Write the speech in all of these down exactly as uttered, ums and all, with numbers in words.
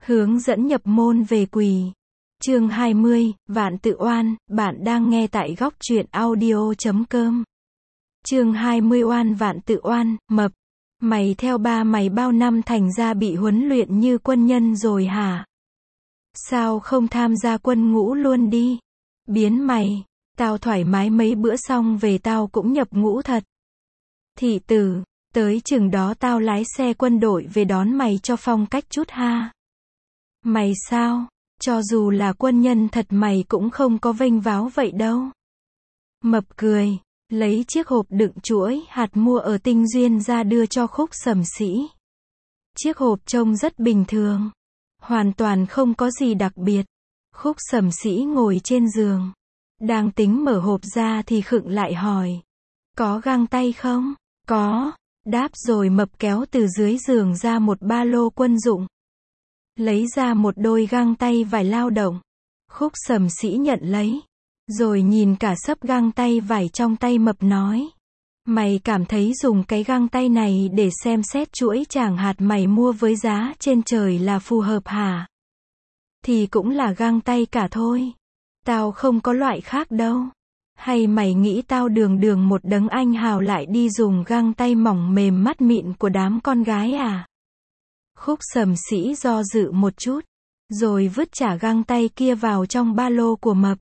Hướng dẫn nhập môn về quỳ. Chương hai mươi, Vạn Tự Oan, bạn đang nghe tại góc truyện audio chấm com. Chương hai mươi Oan Vạn Tự Oan, mập. Mày theo ba mày bao năm thành ra bị huấn luyện như quân nhân rồi hả? Sao không tham gia quân ngũ luôn đi? Biến mày, tao thoải mái mấy bữa xong về tao cũng nhập ngũ thật. Thị tử, tới chừng đó tao lái xe quân đội về đón mày cho phong cách chút ha. Mày sao? Cho dù là quân nhân thật mày cũng không có vênh váo vậy đâu. Mập cười, lấy chiếc hộp đựng chuỗi hạt mua ở Tinh Duyên ra đưa cho Khúc Sầm Sĩ. Chiếc hộp trông rất bình thường, hoàn toàn không có gì đặc biệt. Khúc Sầm Sĩ ngồi trên giường, đang tính mở hộp ra thì khựng lại hỏi. Có găng tay không? Có, đáp rồi mập kéo từ dưới giường ra một ba lô quân dụng. Lấy ra một đôi găng tay vải lao động. Khúc Sầm Sĩ nhận lấy, rồi nhìn cả xấp găng tay vải trong tay mập nói. Mày cảm thấy dùng cái găng tay này để xem xét chuỗi tràng hạt mày mua với giá trên trời là phù hợp hả? Thì cũng là găng tay cả thôi. Tao không có loại khác đâu. Hay mày nghĩ tao đường đường một đấng anh hào lại đi dùng găng tay mỏng mềm mắt mịn của đám con gái à? Khúc Sầm Sĩ do dự một chút, rồi vứt trả găng tay kia vào trong ba lô của mập.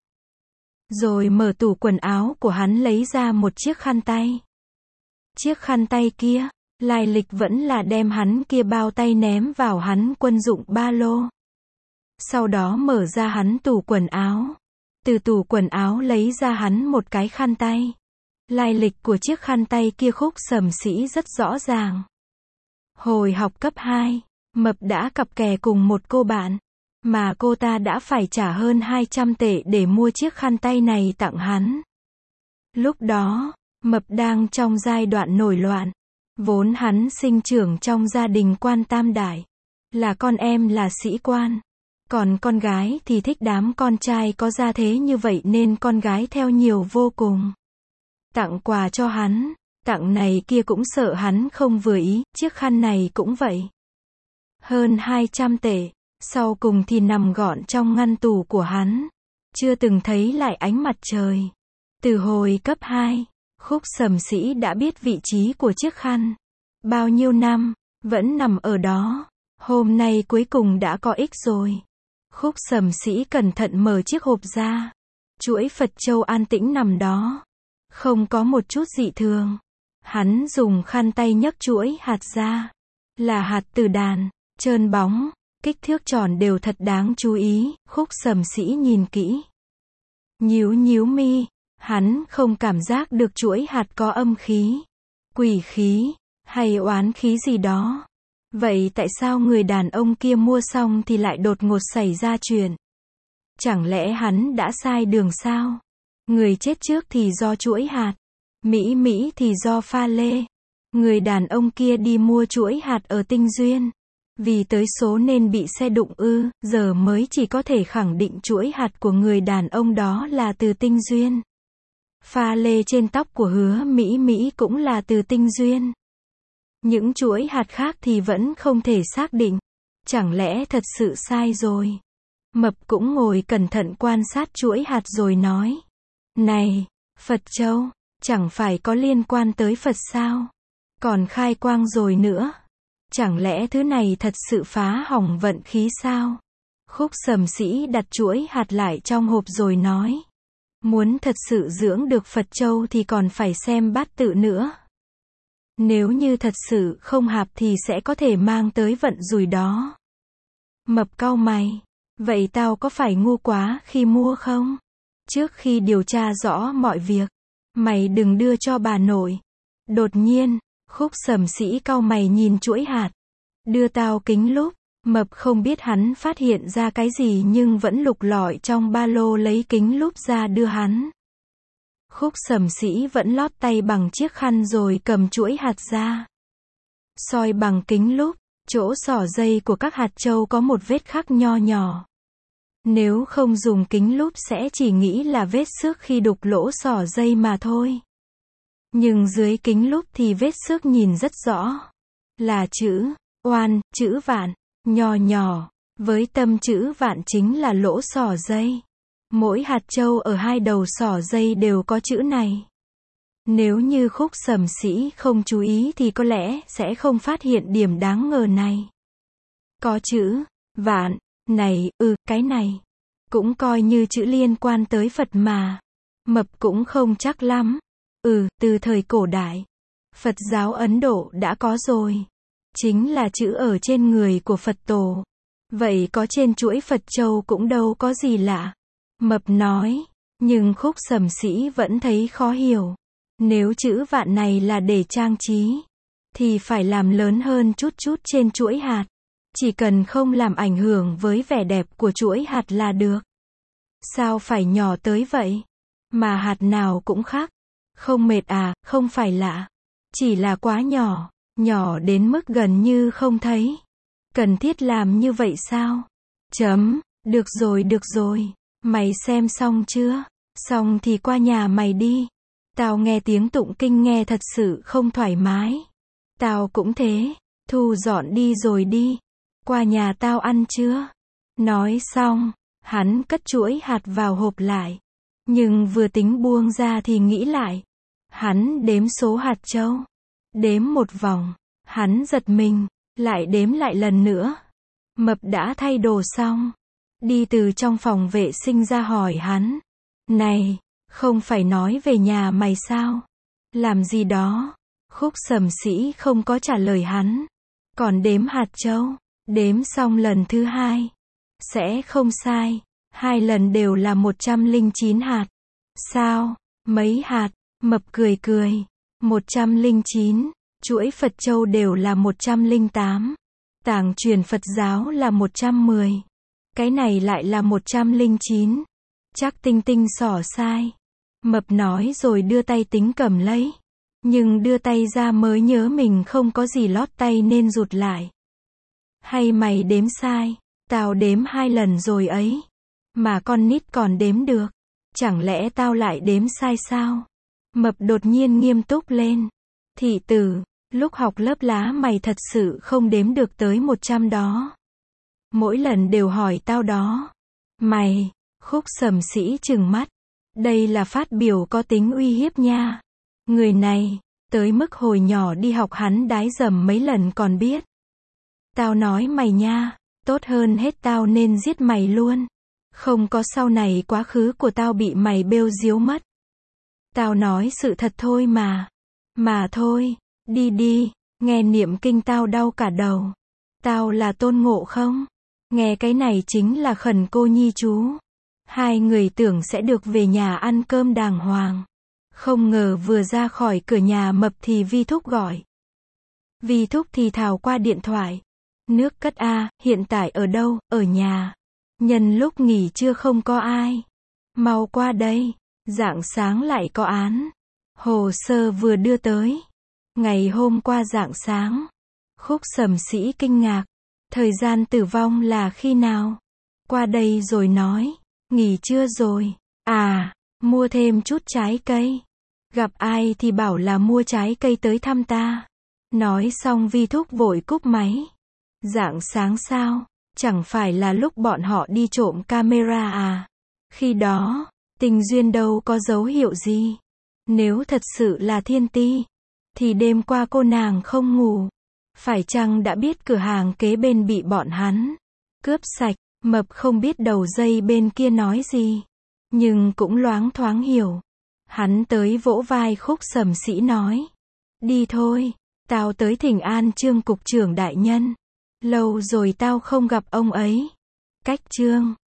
Rồi mở tủ quần áo của hắn lấy ra một chiếc khăn tay. Chiếc khăn tay kia, lai lịch vẫn là đem hắn kia bao tay ném vào hắn quân dụng ba lô. Sau đó mở ra hắn tủ quần áo. Từ tủ quần áo lấy ra hắn một cái khăn tay. Lai lịch của chiếc khăn tay kia Khúc Sầm Sĩ rất rõ ràng. Hồi học cấp hai, mập đã cặp kè cùng một cô bạn, mà cô ta đã phải trả hơn hai trăm tệ để mua chiếc khăn tay này tặng hắn. Lúc đó, mập đang trong giai đoạn nổi loạn. Vốn hắn sinh trưởng trong gia đình quan tam đại, là con em là sĩ quan. Còn con gái thì thích đám con trai có gia thế như vậy nên con gái theo nhiều vô cùng. Tặng quà cho hắn, tặng này kia cũng sợ hắn không vừa ý, chiếc khăn này cũng vậy. Hơn hai trăm tệ, sau cùng thì nằm gọn trong ngăn tủ của hắn. Chưa từng thấy lại ánh mặt trời. Từ hồi cấp hai, Khúc Sầm Sĩ đã biết vị trí của chiếc khăn. Bao nhiêu năm, vẫn nằm ở đó. Hôm nay cuối cùng đã có ích rồi. Khúc Sầm Sĩ cẩn thận mở chiếc hộp ra. Chuỗi Phật châu an tĩnh nằm đó. Không có một chút dị thường. Hắn dùng khăn tay nhấc chuỗi hạt ra. Là hạt tử đàn, trơn bóng, kích thước tròn đều thật đáng chú ý. Khúc Sầm Sĩ nhìn kỹ, nhíu nhíu mi. Hắn không cảm giác được chuỗi hạt có âm khí, quỷ khí, hay oán khí gì đó. Vậy tại sao người đàn ông kia mua xong thì lại đột ngột xảy ra chuyện? Chẳng lẽ hắn đã sai đường sao? Người chết trước thì do chuỗi hạt, Mỹ Mỹ thì do pha lê. Người đàn ông kia đi mua chuỗi hạt ở Tinh Duyên. Vì tới số nên bị xe đụng ư, giờ mới chỉ có thể khẳng định chuỗi hạt của người đàn ông đó là từ Tinh Duyên. Pha lê trên tóc của Hứa Mỹ Mỹ cũng là từ Tinh Duyên. Những chuỗi hạt khác thì vẫn không thể xác định. Chẳng lẽ thật sự sai rồi? Mập cũng ngồi cẩn thận quan sát chuỗi hạt rồi nói. Này, Phật châu, chẳng phải có liên quan tới Phật sao? Còn khai quang rồi nữa. Chẳng lẽ thứ này thật sự phá hỏng vận khí sao? Khúc Sầm Sĩ đặt chuỗi hạt lại trong hộp rồi nói. Muốn thật sự dưỡng được Phật châu thì còn phải xem bát tự nữa. Nếu như thật sự không hạp thì sẽ có thể mang tới vận rủi đó. Mập cau mày. Vậy tao có phải ngu quá khi mua không? Trước khi điều tra rõ mọi việc, mày đừng đưa cho bà nội. Đột nhiên, Khúc Sầm Sĩ cau mày nhìn chuỗi hạt. Đưa tao kính lúp. Mập không biết hắn phát hiện ra cái gì nhưng vẫn lục lọi trong ba lô lấy kính lúp ra đưa hắn. Khúc Sầm Sĩ vẫn lót tay bằng chiếc khăn rồi cầm chuỗi hạt ra. Soi bằng kính lúp, chỗ xỏ dây của các hạt châu có một vết khắc nho nhỏ. Nếu không dùng kính lúp sẽ chỉ nghĩ là vết xước khi đục lỗ xỏ dây mà thôi. Nhưng dưới kính lúp thì vết xước nhìn rất rõ. Là chữ oan, chữ vạn, nho nhỏ, Với tâm chữ vạn chính là lỗ xỏ dây. Mỗi hạt châu ở hai đầu xỏ dây đều có chữ này. Nếu như Khúc Sầm Sĩ không chú ý thì có lẽ sẽ không phát hiện điểm đáng ngờ này. Có chữ vạn này, ừ, cái này cũng coi như chữ liên quan tới Phật mà. Mập cũng không chắc lắm. Ừ, từ thời cổ đại, Phật giáo Ấn Độ đã có rồi. Chính là chữ ở trên người của Phật tổ. Vậy có trên chuỗi Phật châu cũng đâu có gì lạ. Mập nói, nhưng Khúc Sầm Sĩ vẫn thấy khó hiểu. Nếu chữ vạn này là để trang trí, thì phải làm lớn hơn chút chút trên chuỗi hạt. Chỉ cần không làm ảnh hưởng với vẻ đẹp của chuỗi hạt là được. Sao phải nhỏ tới vậy? Mà hạt nào cũng khác. Không mệt à, không phải lạ. Chỉ là quá nhỏ, nhỏ đến mức gần như không thấy. Cần thiết làm như vậy sao? Chấm, được rồi được rồi. Mày xem xong chưa? Xong thì qua nhà mày đi. Tao nghe tiếng tụng kinh nghe thật sự không thoải mái. Tao cũng thế. Thu dọn đi rồi đi. Qua nhà tao ăn chưa? Nói xong, hắn cất chuỗi hạt vào hộp lại. Nhưng vừa tính buông ra thì nghĩ lại. Hắn đếm số hạt châu. Đếm một vòng. Hắn giật mình. Lại đếm lại lần nữa. Mập đã thay đồ xong. Đi từ trong phòng vệ sinh ra hỏi hắn. Này, không phải nói về nhà mày sao? Làm gì đó? Khúc Sầm Sĩ không có trả lời hắn. Còn đếm hạt châu. Đếm xong lần thứ hai. Sẽ không sai. Hai lần đều là một trăm lẻ chín hạt. Sao? Mấy hạt? Mập cười cười. một trăm lẻ chín. Chuỗi Phật châu đều là một trăm lẻ tám. Tàng truyền Phật giáo là một trăm mười. Cái này lại là một trăm lẻ chín. Chắc Tinh Tinh xỏ sai. Mập nói rồi đưa tay tính cầm lấy. Nhưng đưa tay ra mới nhớ mình không có gì lót tay nên rụt lại. Hay mày đếm sai? Tao đếm hai lần rồi ấy. Mà con nít còn đếm được. Chẳng lẽ tao lại đếm sai sao? Mập đột nhiên nghiêm túc lên. Thị tử, lúc học lớp lá mày thật sự không đếm được tới một trăm đó. Mỗi lần đều hỏi tao đó. Mày, Khúc Sầm Sĩ trừng mắt. Đây là phát biểu có tính uy hiếp nha. Người này, tới mức hồi nhỏ đi học hắn đái dầm mấy lần còn biết. Tao nói mày nha, tốt hơn hết tao nên giết mày luôn. Không có sau này quá khứ của tao bị mày bêu diếu mất. Tao nói sự thật thôi mà. Mà thôi, đi đi, nghe niệm kinh tao đau cả đầu. Tao là Tôn Ngộ Không. Nghe cái này chính là khẩn cô nhi chú. Hai người tưởng sẽ được về nhà ăn cơm đàng hoàng. Không ngờ vừa ra khỏi cửa nhà Mập thì Vi Thúc gọi. Vi Thúc thì thào qua điện thoại. Nước cất a, hiện tại ở đâu? Ở nhà. Nhân lúc nghỉ trưa không có ai. Mau qua đây. Rạng sáng lại có án. Hồ sơ vừa đưa tới. Ngày hôm qua rạng sáng. Khúc Sầm Sĩ kinh ngạc. Thời gian tử vong là khi nào? Qua đây rồi nói. Nghỉ trưa rồi. À, mua thêm chút trái cây. Gặp ai thì bảo là mua trái cây tới thăm ta. Nói xong Vi Thúc vội cúp máy. Rạng sáng sao? Chẳng phải là lúc bọn họ đi trộm camera à? Khi đó, tình duyên đâu có dấu hiệu gì. Nếu thật sự là thiên ti, thì đêm qua cô nàng không ngủ. Phải chăng đã biết cửa hàng kế bên bị bọn hắn cướp sạch? Mập không biết đầu dây bên kia nói gì. Nhưng cũng loáng thoáng hiểu. Hắn tới vỗ vai Khúc Sầm Sĩ nói. Đi thôi, tao tới thỉnh an Trương cục trưởng đại nhân. Lâu rồi tao không gặp ông ấy. Cách Trương